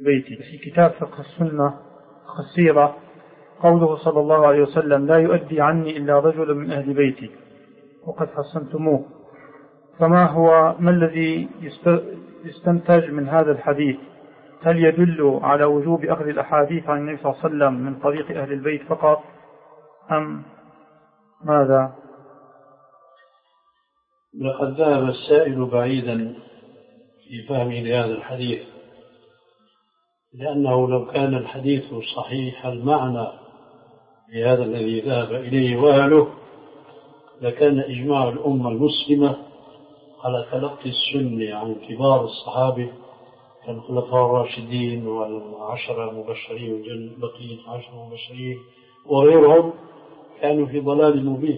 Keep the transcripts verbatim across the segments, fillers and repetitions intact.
بيتي. في كتاب فقه السنة السيرة قوله صلى الله عليه وسلم: لا يؤدي عني إلا رجل من أهل بيتي، وقد حسنتموه. فما هو ما الذي يستنتج من هذا الحديث؟ هل يدل على وجوب أخذ الأحاديث عن النبي صلى الله عليه وسلم من طريق أهل البيت فقط أم ماذا؟ لقد ذهب السائل بعيدا في فهمه لهذا الحديث، لأنه لو كان الحديث صحيح المعنى لهذا الذي ذهب إليه وأهله لكان إجماع الأمة المسلمة على تلقي السنة عن كبار الصحابة كالخلفاء الراشدين والعشرة المبشرين بقية عشرة المبشرين وغيرهم كانوا في ضلال مبين.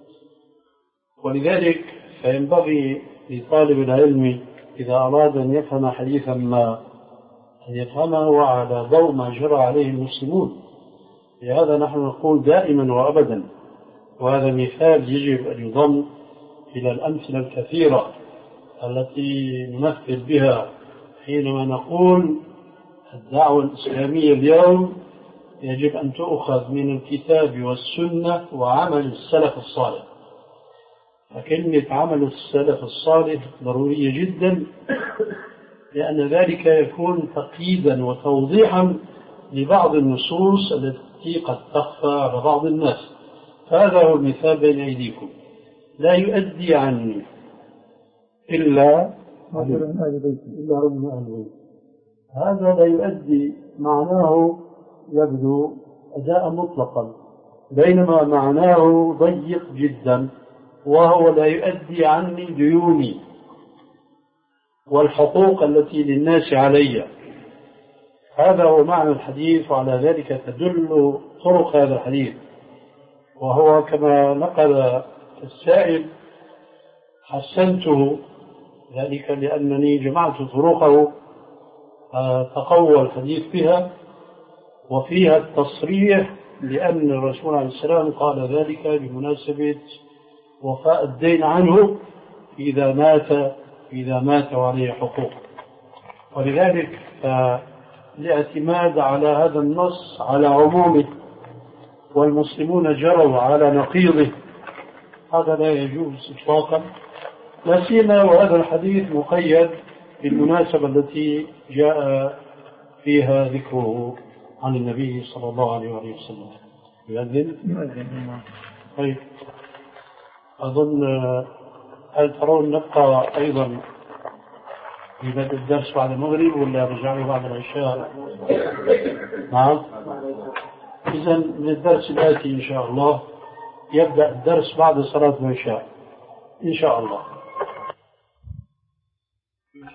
ولذلك فينبغي لطالب العلم إذا أراد أن يفهم حديثا ما أن يفهمه على ضوء ما جرى عليه المسلمون. لهذا نحن نقول دائما وأبدا، وهذا مثال يجب أن يضم إلى الأمثلة الكثيرة التي نمثل بها حينما نقول الدعوة الإسلامية اليوم يجب أن تؤخذ من الكتاب والسنة وعمل السلف الصالح. فكلمة عمل السلف الصالح ضرورية جدا، لأن ذلك يكون تقييدا وتوضيحا لبعض النصوص التي قد تخفى على بعض الناس. هذا هو المثال بين أيديكم: لا يؤدي عني إلا رجل من أهل بيتي. هذا لا يؤدي معناه يبدو أداء مطلقا، بينما معناه ضيق جدا، وهو لا يؤدي عني ديوني والحقوق التي للناس علي. هذا هو معنى الحديث، وعلى ذلك تدل طرق هذا الحديث. وهو كما نقل السائل حسنته، ذلك لأنني جمعت طرقه تقوى الحديث بها، وفيها التصريح لأن الرسول عليه السلام قال ذلك بمناسبة وفاء الدين عنه إذا مات إذا مات وعليه حقوق. ولذلك فالاعتماد على هذا النص على عمومه والمسلمون جروا على نقيضه هذا لا يجوز إطلاقا، لا سيما وهذا الحديث مقيد بالمناسبة التي جاء فيها ذكره عن النبي صلى الله عليه وسلم. يؤذن؟ طيب، أظن هل ترون نبقى أيضا في بدء الدرس بعد المغرب ولا رجعنا بعد العشاء؟ نعم. إذن من الدرس الآتي إن شاء الله يبدأ الدرس بعد صلاة العشاء إن شاء الله.